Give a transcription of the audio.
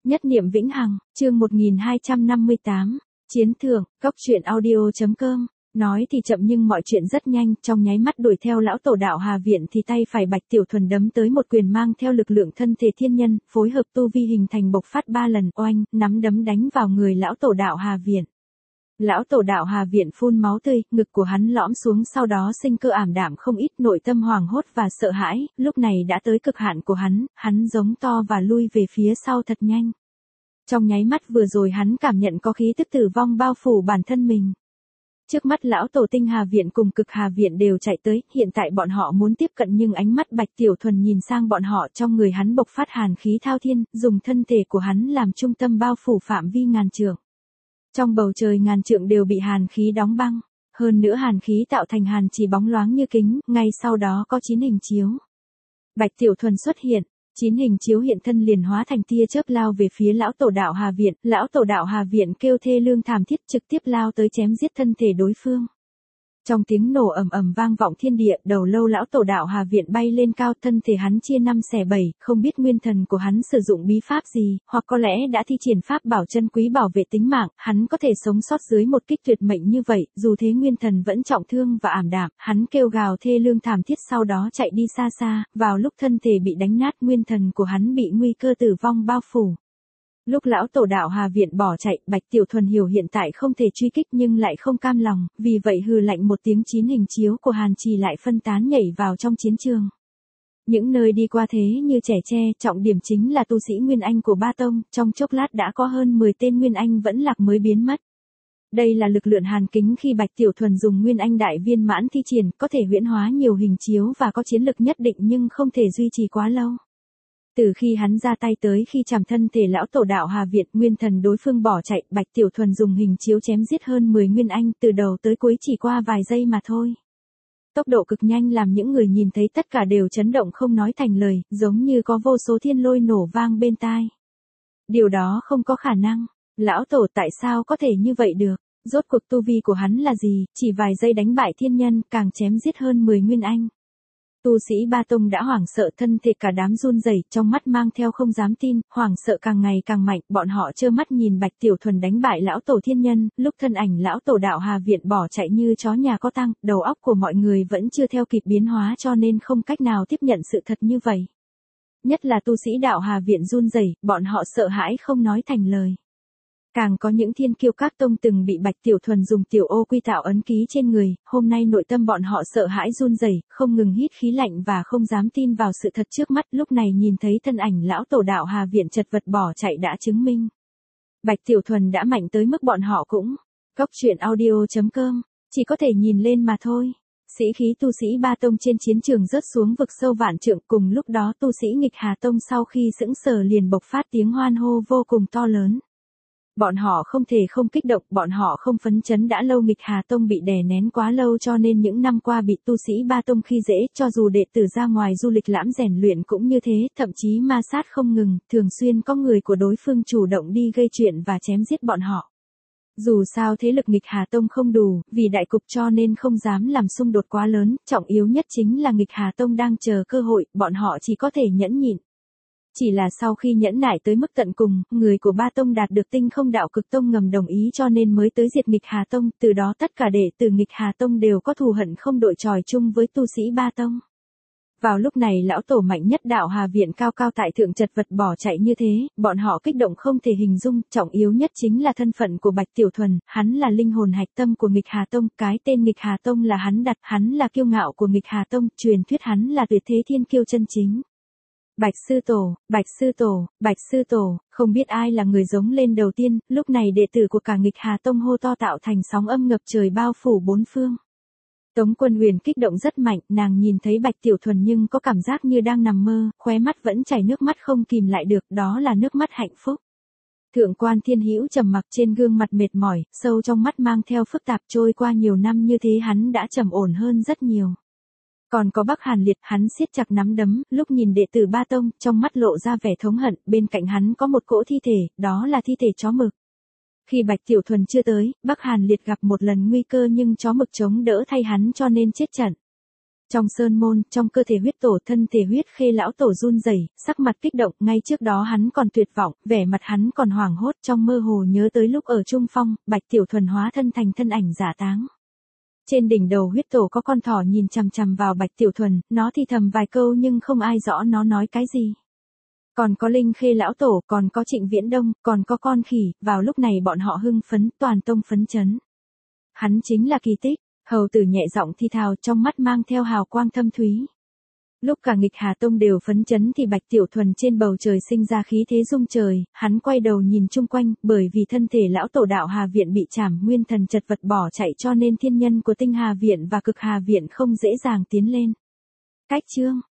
Nhất niệm vĩnh hằng, chương 1258, Chiến thưởng, góc truyện audio.com. Nói thì chậm nhưng mọi chuyện rất nhanh, trong nháy mắt đuổi theo lão tổ đạo Hà Viện thì tay phải Bạch Tiểu Thuần đấm tới một quyền mang theo lực lượng thân thể thiên nhân, phối hợp tu vi hình thành bộc phát 3 lần, oanh, nắm đấm đánh vào người lão tổ đạo Hà Viện. Lão tổ đạo Hà Viện phun máu tươi, ngực của hắn lõm xuống, sau đó sinh cơ ảm đạm không ít, nội tâm hoảng hốt và sợ hãi, lúc này đã tới cực hạn của hắn giống to và lui về phía sau thật nhanh. Trong nháy mắt vừa rồi hắn cảm nhận có khí tức tử vong bao phủ bản thân mình. Trước mắt lão tổ tinh Hà Viện cùng cực Hà Viện đều chạy tới, hiện tại bọn họ muốn tiếp cận nhưng ánh mắt Bạch Tiểu Thuần nhìn sang bọn họ, trong người hắn bộc phát hàn khí thao thiên, dùng thân thể của hắn làm trung tâm bao phủ phạm vi ngàn trượng. Trong bầu trời ngàn trượng đều bị hàn khí đóng băng, hơn nữa hàn khí tạo thành hàn chỉ bóng loáng như kính, ngay sau đó có 9 hình chiếu. Bạch Tiểu Thuần xuất hiện, 9 hình chiếu hiện thân liền hóa thành tia chớp lao về phía lão tổ đạo Hà Viện, lão tổ đạo Hà Viện kêu thê lương thảm thiết trực tiếp lao tới chém giết thân thể đối phương. Trong tiếng nổ ầm ầm vang vọng thiên địa, đầu lâu lão tổ đạo Hà Viện bay lên cao, thân thể hắn chia 5 xẻ 7, không biết nguyên thần của hắn sử dụng bí pháp gì, hoặc có lẽ đã thi triển pháp bảo chân quý bảo vệ tính mạng, hắn có thể sống sót dưới một kích tuyệt mệnh như vậy, dù thế nguyên thần vẫn trọng thương và ảm đạm, hắn kêu gào thê lương thảm thiết sau đó chạy đi xa xa, vào lúc thân thể bị đánh nát nguyên thần của hắn bị nguy cơ tử vong bao phủ. Lúc lão tổ đạo Hà Viện bỏ chạy, Bạch Tiểu Thuần hiểu hiện tại không thể truy kích nhưng lại không cam lòng, vì vậy hừ lạnh một tiếng, 9 hình chiếu của hàn trì lại phân tán nhảy vào trong chiến trường. Những nơi đi qua thế như trẻ tre, trọng điểm chính là tu sĩ Nguyên Anh của Ba Tông, trong chốc lát đã có hơn 10 tên Nguyên Anh vẫn lạc mới biến mất. Đây là lực lượng hàn kính khi Bạch Tiểu Thuần dùng Nguyên Anh đại viên mãn thi triển, có thể huyễn hóa nhiều hình chiếu và có chiến lực nhất định nhưng không thể duy trì quá lâu. Từ khi hắn ra tay tới khi chạm thân thể lão tổ đạo Hà Viện, nguyên thần đối phương bỏ chạy, Bạch Tiểu Thuần dùng hình chiếu chém giết hơn 10 Nguyên Anh, từ đầu tới cuối chỉ qua vài giây mà thôi. Tốc độ cực nhanh làm những người nhìn thấy tất cả đều chấn động không nói thành lời, giống như có vô số thiên lôi nổ vang bên tai. Điều đó không có khả năng. Lão tổ tại sao có thể như vậy được? Rốt cuộc tu vi của hắn là gì? Chỉ vài giây đánh bại thiên nhân, càng chém giết hơn 10 Nguyên Anh. Tu sĩ Ba Tông đã hoảng sợ, thân thể cả đám run rẩy, trong mắt mang theo không dám tin, hoảng sợ càng ngày càng mạnh, bọn họ trơ mắt nhìn Bạch Tiểu Thuần đánh bại lão tổ thiên nhân, lúc thân ảnh lão tổ đạo Hà Viện bỏ chạy như chó nhà có tang, đầu óc của mọi người vẫn chưa theo kịp biến hóa cho nên không cách nào tiếp nhận sự thật như vậy. Nhất là tu sĩ đạo Hà Viện run rẩy, bọn họ sợ hãi không nói thành lời. Càng có những thiên kiêu các tông từng bị Bạch Tiểu Thuần dùng tiểu ô quy tạo ấn ký trên người, hôm nay nội tâm bọn họ sợ hãi run rẩy, không ngừng hít khí lạnh và không dám tin vào sự thật trước mắt, lúc này nhìn thấy thân ảnh lão tổ đạo Hà Viện chật vật bỏ chạy đã chứng minh. Bạch Tiểu Thuần đã mạnh tới mức bọn họ cũng, góc truyện audio.com, chỉ có thể nhìn lên mà thôi. Sĩ khí tu sĩ Ba Tông trên chiến trường rớt xuống vực sâu vạn trượng, cùng lúc đó tu sĩ nghịch Hà Tông sau khi sững sờ liền bộc phát tiếng hoan hô vô cùng to lớn. Bọn họ không thể không kích động, bọn họ không phấn chấn, đã lâu nghịch Hà Tông bị đè nén quá lâu cho nên những năm qua bị tu sĩ Ba Tông khi dễ, cho dù đệ tử ra ngoài du lịch lãm rèn luyện cũng như thế, thậm chí ma sát không ngừng, thường xuyên có người của đối phương chủ động đi gây chuyện và chém giết bọn họ. Dù sao thế lực nghịch Hà Tông không đủ, vì đại cục cho nên không dám làm xung đột quá lớn, trọng yếu nhất chính là nghịch Hà Tông đang chờ cơ hội, bọn họ chỉ có thể nhẫn nhịn. Chỉ là sau khi nhẫn nại tới mức tận cùng, người của Ba Tông đạt được Tinh Không Đạo Cực Tông ngầm đồng ý cho nên mới tới diệt nghịch Hà Tông, từ đó tất cả đệ tử nghịch Hà Tông đều có thù hận không đội trời chung với tu sĩ Ba Tông. Vào lúc này lão tổ mạnh nhất đạo Hà Viện cao cao tại thượng chật vật bỏ chạy như thế, bọn họ kích động không thể hình dung, trọng yếu nhất chính là thân phận của Bạch Tiểu Thuần, hắn là linh hồn hạch tâm của nghịch Hà Tông, cái tên nghịch Hà Tông là hắn đặt, hắn là kiêu ngạo của nghịch Hà Tông, truyền thuyết hắn là tuyệt thế thiên kiêu chân chính. Bạch sư tổ, Bạch sư tổ, Bạch sư tổ, không biết ai là người giống lên đầu tiên, lúc này đệ tử của cả nghịch Hà Tông hô to tạo thành sóng âm ngập trời bao phủ bốn phương. Tống Quân Huyền kích động rất mạnh, nàng nhìn thấy Bạch Tiểu Thuần nhưng có cảm giác như đang nằm mơ, khóe mắt vẫn chảy nước mắt không kìm lại được, đó là nước mắt hạnh phúc. Thượng quan Thiên Hữu trầm mặc, trên gương mặt mệt mỏi, sâu trong mắt mang theo phức tạp, trôi qua nhiều năm như thế hắn đã trầm ổn hơn rất nhiều. Còn có Bắc Hàn Liệt, hắn siết chặt nắm đấm, lúc nhìn đệ tử Ba Tông, trong mắt lộ ra vẻ thống hận, bên cạnh hắn có một cỗ thi thể, đó là thi thể chó mực. Khi Bạch Tiểu Thuần chưa tới, Bắc Hàn Liệt gặp một lần nguy cơ nhưng chó mực chống đỡ thay hắn cho nên chết trận. Trong sơn môn, trong cơ thể huyết tổ, thân thể huyết khê lão tổ run rẩy, sắc mặt kích động, ngay trước đó hắn còn tuyệt vọng, vẻ mặt hắn còn hoảng hốt, trong mơ hồ nhớ tới lúc ở Trung Phong, Bạch Tiểu Thuần hóa thân thành thân ảnh giả táng. Trên đỉnh đầu huyết tổ có con thỏ nhìn chằm chằm vào Bạch Tiểu Thuần, nó thì thầm vài câu nhưng không ai rõ nó nói cái gì. Còn có Linh Khê lão tổ, còn có Trịnh Viễn Đông, còn có con khỉ, vào lúc này bọn họ hưng phấn, toàn tông phấn chấn. Hắn chính là kỳ tích, hầu tử nhẹ giọng thi thào, trong mắt mang theo hào quang thâm thúy. Lúc cả nghịch Hà Tông đều phấn chấn thì Bạch Tiểu Thuần trên bầu trời sinh ra khí thế rung trời, hắn quay đầu nhìn chung quanh, bởi vì thân thể lão tổ đạo Hà Viện bị chảm, nguyên thần chật vật bỏ chạy cho nên thiên nhân của Tinh Hà Viện và Cực Hà Viện không dễ dàng tiến lên. Cách chương